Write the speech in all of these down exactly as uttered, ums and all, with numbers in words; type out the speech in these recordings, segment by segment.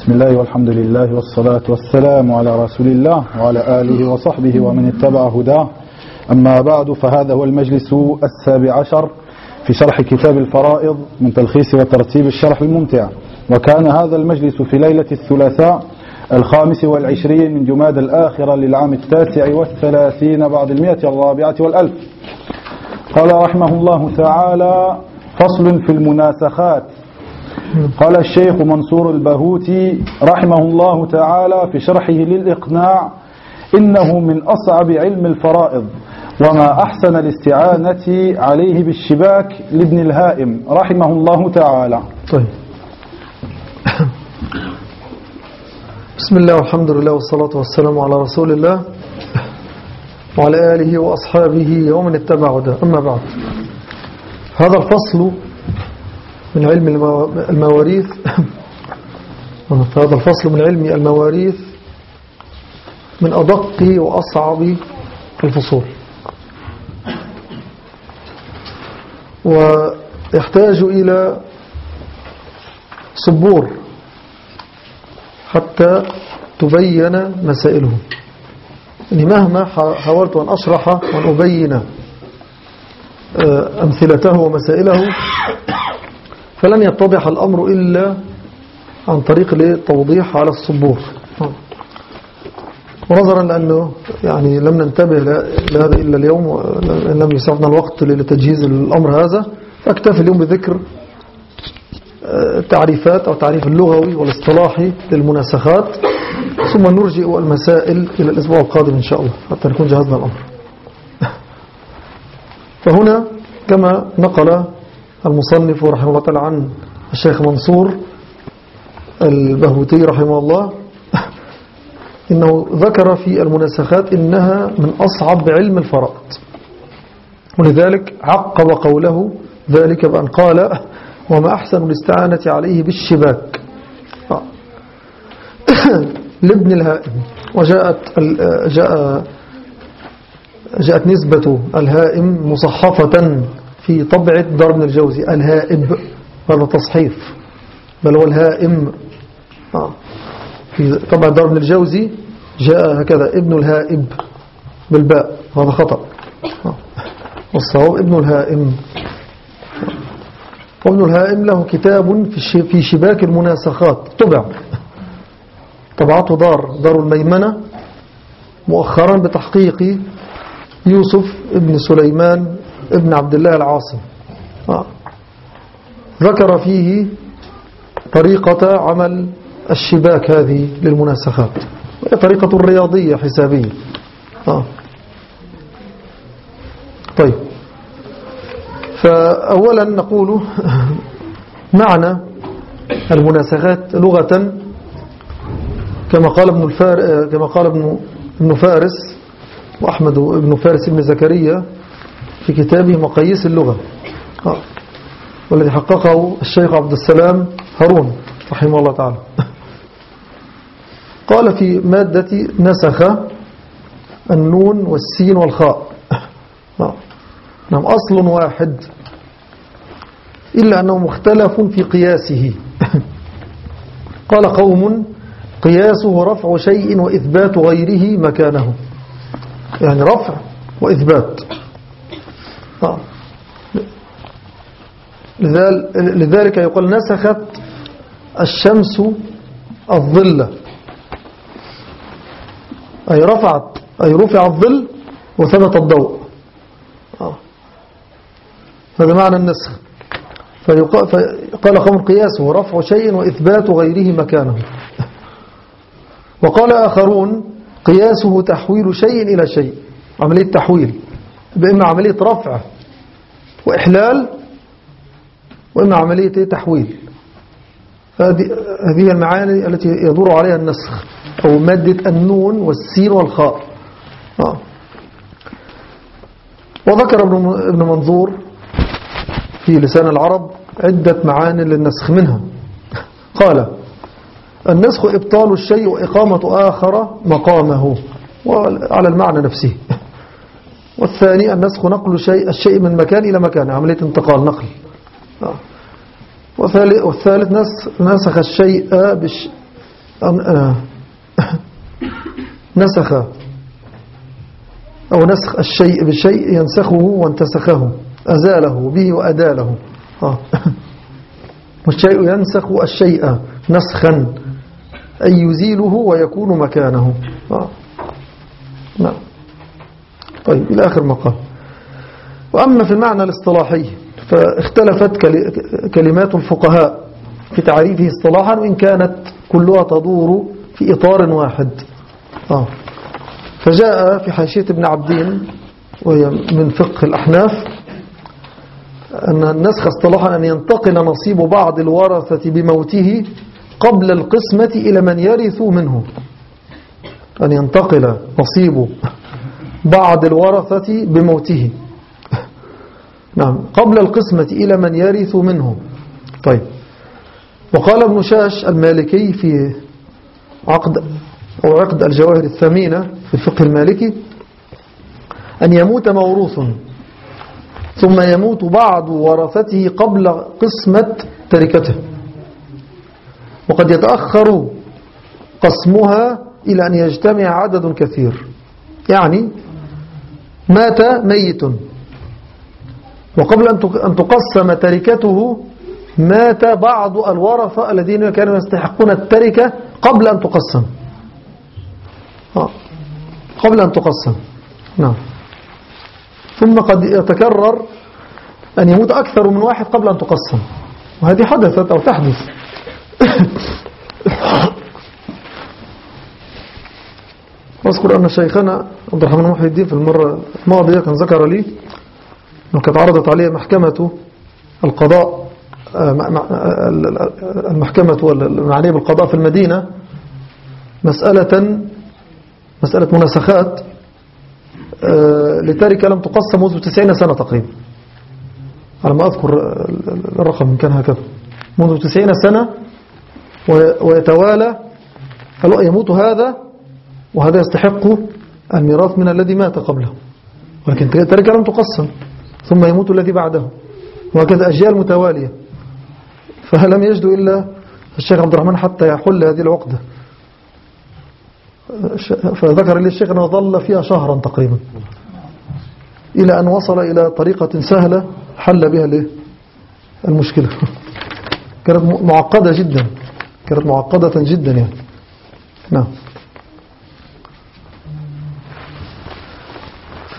بسم الله والحمد لله والصلاة والسلام على رسول الله وعلى آله وصحبه ومن اتبع هداه. أما بعد، فهذا هو المجلس السابع عشر في شرح كتاب الفرائض من تلخيص وترتيب الشرح الممتع. وكان هذا المجلس في ليلة الثلاثاء الخامس والعشرين من جماد الآخرة للعام التاسع والثلاثين بعد المئة الرابعة والألف. قال رحمه الله تعالى: فصل في المناسخات. قال الشيخ منصور البهوتي رحمه الله تعالى في شرحه للإقناع: إنه من أصعب علم الفرائض، وما أحسن الاستعانة عليه بالشباك لابن الهائم رحمه الله تعالى. طيب. بسم الله والحمد لله والصلاة والسلام على رسول الله وعلى آله وأصحابه ومن اتبع هداه. أما بعد، هذا الفصل من علم المواريث هذا الفصل من علم المواريث من أدق وأصعب الفصول، ويحتاج إلى صبور حتى تبين مسائله. يعني مهما حاولت أن أشرح وأن أبين أمثلته ومسائله فلن يتضح الأمر إلا عن طريق التوضيح على الصبور. ونظرا لأنه يعني لم ننتبه لهذا إلا اليوم، لم يسعفنا الوقت لتجهيز الأمر هذا، فاكتفي اليوم بذكر التعريفات أو تعريف اللغوي والاصطلاحي للمناسخات، ثم نرجئ المسائل إلى الأسبوع القادم إن شاء الله حتى نكون جهزنا الأمر. فهنا كما نقل المصنف رحمه الله تعالى عن الشيخ منصور البهوتي رحمه الله إنه ذكر في المناسخات إنها من أصعب علم الفرائض، ولذلك عقب قوله ذلك بأن قال: وما أحسن الاستعانة عليه بالشباك لابن الهائم. وجاءت جاء جاءت نسبة الهائم مصحفة في طبعة دار ابن الجوزي، الهائب، هذا تصحيف، بل هو الهائم. في طبعة دار ابن الجوزي جاء هكذا ابن الهائب بالباء، هذا خطأ، والصواب ابن الهائم. وابن الهائم له كتاب في شباك المناسخات طبع، طبعته دار دار الميمنة مؤخرا بتحقيق يوسف ابن سليمان ابن عبد الله العاصم. آه. ذكر فيه طريقة عمل الشباك هذه للمناسخات، وهي طريقة رياضية حسابية. آه. طيب، فأولا نقول معنى المناسخات لغة كما قال ابن الفار كما قال ابن ابن فارس وأحمد ابن فارس ابن زكريا في كتابه مقاييس اللغة، آه. والذي حققه الشيخ عبد السلام هارون رحمه الله تعالى. قال في مادة نسخ النون والسين والخاء، آه. نعم، أصل واحد إلا أنه مختلف في قياسه. قال قوم: قياسه رفع شيء وإثبات غيره مكانه، يعني رفع وإثبات. آه. لذلك يقول: نسخت الشمس الظل، أي رفعت أي رفع الظل وثبت الضوء. آه. هذا معنى النسخ. فقال قوم: قياسه رفع شيء وإثبات غيره مكانه. وقال آخرون: قياسه تحويل شيء إلى شيء، عملية تحويل، بإما عملية رفع وإحلال، وإما عملية تحويل. هذه المعاني التي يدور عليها النسخ، أو مادة النون والسين والخاء. آه. وذكر ابن منظور في لسان العرب عدة معاني للنسخ، منها قال: النسخ إبطال الشيء وإقامة آخر مقامه، وعلى المعنى نفسه. والثاني النسخ نقل شيء الشيء من مكان إلى مكان، عملية انتقال، نقل. والثالث نسخ الشيء نسخ أو نسخ الشيء بشيء ينسخه وانتسخه، أزاله به وأداله. آه. والشيء ينسخ الشيء نسخا أي يزيله ويكون مكانه. آه. نعم. طيب إلى آخر مقال. وأما في المعنى الاصطلاحي فاختلفت كلمات الفقهاء في تعريفه اصطلاحا، وإن كانت كلها تدور في إطار واحد. آه. فجاء في حاشية ابن عبدين وهي من فقه الأحناف أن النسخ اصطلاحا أن ينتقل نصيب بعض الورثة بموته قبل القسمة إلى من يرث منه. أن ينتقل نصيب بعض الورثة بموته نعم قبل القسمة إلى من يرث منه. طيب. وقال ابن شاش المالكي في عقد أو عقد الجواهر الثمينة في الفقه المالكي أن يموت موروث ثم يموت بعض ورثته قبل قسمة تركته، وقد يتأخر قسمها إلى أن يجتمع عدد كثير. يعني مات ميت وقبل أن تقسم تركته مات بعض الورثة الذين كانوا يستحقون التركة قبل أن تقسم. آه. قبل أن تقسم. نعم. ثم قد يتكرر أن يموت أكثر من واحد قبل أن تقسم، وهذه حدثت أو تحدث. واذكر أن شيخنا عبد الرحمن محي الدين في المرة الماضية كان ذكر لي أنه كانت عرضت عليه محكمة القضاء المحكمة المعنية بالقضاء في المدينة مسألة مسألة مناسخات لتركة لم تقسم منذ تسعين سنة تقريبا، على ما أذكر الرقم كان هكذا، منذ تسعين سنة، ويتوالى يموت هذا وهذا يستحق الميراث من الذي مات قبله، ولكن تركة لم تقسم، ثم يموت الذي بعده، وهكذا أجيال متوالية. فلم يجد إلا الشيخ عبد الرحمن حتى يحل هذه العقدة. فذكر لي الشيخ أنه ظل فيها شهرا تقريبا إلى أن وصل إلى طريقة سهلة حل بها المشكلة. كانت معقدة جدا، كانت معقدة جدا يعني. نعم. ف...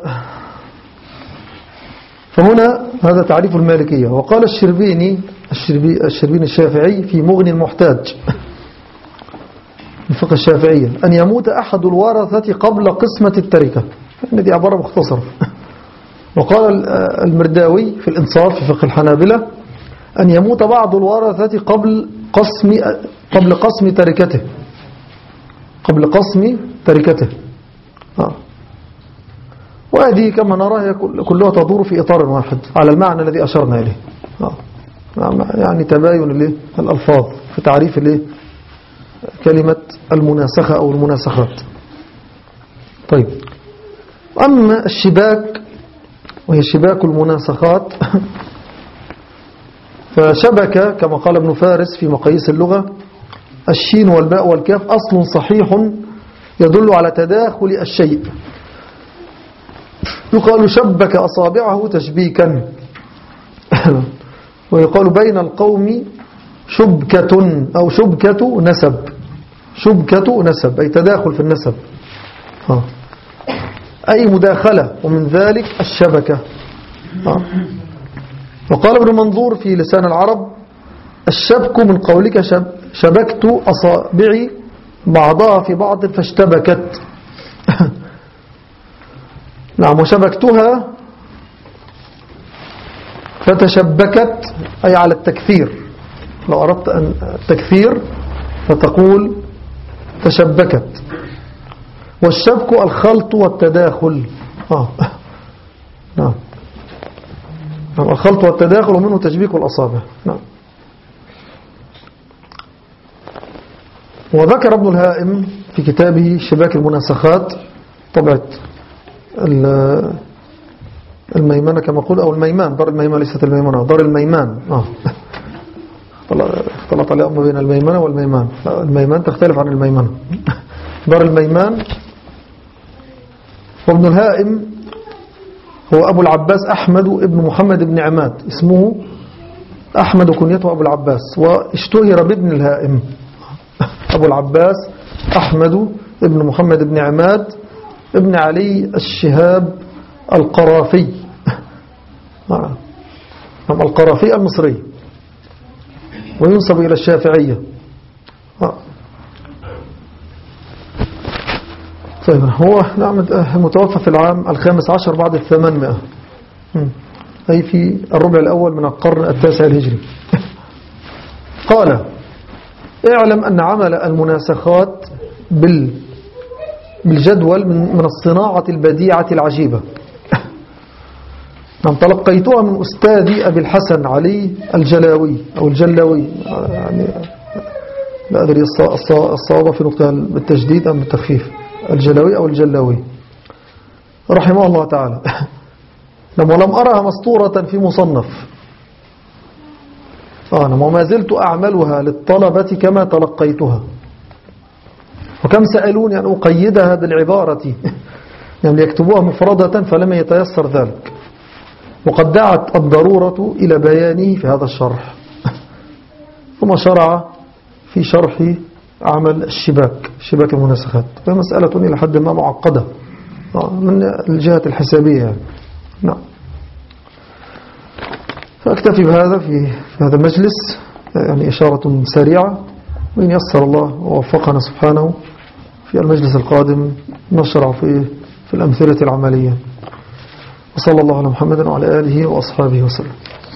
فهنا هذا تعريف المالكية. وقال الشربيني الشربي... الشربيني الشافعي في مغني المحتاج الفقه الشافعية أن يموت أحد الورثة قبل قسمة التركة، هذه عبارة مختصرة. وقال المرداوي في الإنصاف في فقه الحنابلة أن يموت بعض الورثة قبل قسم قبل قسم تركته قبل قسم تركته آه. وهذه كما نرى هي كلها تدور في إطار واحد على المعنى الذي أشرنا إليه آه. يعني تباين الألفاظ في تعريف كلمة المناسخة أو المناسخات. طيب. أما الشباك وهي شباك المناسخات فشبك كما قال ابن فارس في مقاييس اللغة الشين والباء والكاف أصل صحيح يدل على تداخل الشيء، يقال شبك أصابعه تشبيكا ويقال بين القوم شبكة أو شبكة نسب، شبكة نسب أي تداخل في النسب آه. أي مداخلة، ومن ذلك الشبكة آه. وقال ابن منظور في لسان العرب الشبك من قولك شب شبكت أصابعي بعضها في بعض فاشتبكت نعم. وشبكتها فتشبكت أي على التكثير، لو أردت أن التكثير فتقول تشبكت. والشبك الخلط والتداخل آه. نعم. نعم. الخلط والتداخل ومنه تشبيك الأصابع. نعم. وذكر ابن الهائم في كتابه شباك المناسخات طبعة الميمنة كما قل أو الميمان، دار الميمان ليست الميمنة، دار الميمان آه. اختلط اختلط على الأمة بين الميمنة والميمان. الميمان تختلف عن الميمنة. دار الميمان. وابن الهائم هو أبو العباس أحمد ابن محمد بن عماد، اسمه أحمد كنيته أبو العباس، واشتهر بابن الهائم. أبو العباس أحمد ابن محمد بن عماد ابن علي الشهاب القرافي، القرافي المصري، وينسب إلى الشافعية. طيب هو نعم متوفى في العام الخامس عشر بعد الثمانمائة، أي في الربع الأول من القرن التاسع الهجري. قال: اعلم أن عمل المناسخات بال بالجدول من الصناعة البديعة العجيبة. نعم تلقيتها من أستاذي أبي الحسن علي الجلاوي أو الجلاوي، يعني لا أدري الصواب في نقطة بالتجديد أم بالتخفيف، الجلاوي أو الجلاوي رحمه الله تعالى. ولم أرها مسطورة في مصنف، أنا وما زلت أعملها للطلبة كما تلقيتها، وكم سألوني أن أقيدها بالعبارة يعني يكتبوها مفردة فلم يتيسر ذلك، وقد دعت الضرورة إلى بيانه في هذا الشرح. ثم شرع في شرح عمل الشباك، شباك المناسخات، وهي مسألة إلى حد ما معقدة من الجهة الحسابية يعني. نعم. فأكتفي بهذا في هذا المجلس، يعني إشارة سريعة، وإن يسر الله ووفقنا سبحانه في المجلس القادم نشرع في في الأمثلة العملية. وصلى الله على محمد وعلى آله وأصحابه وسلم.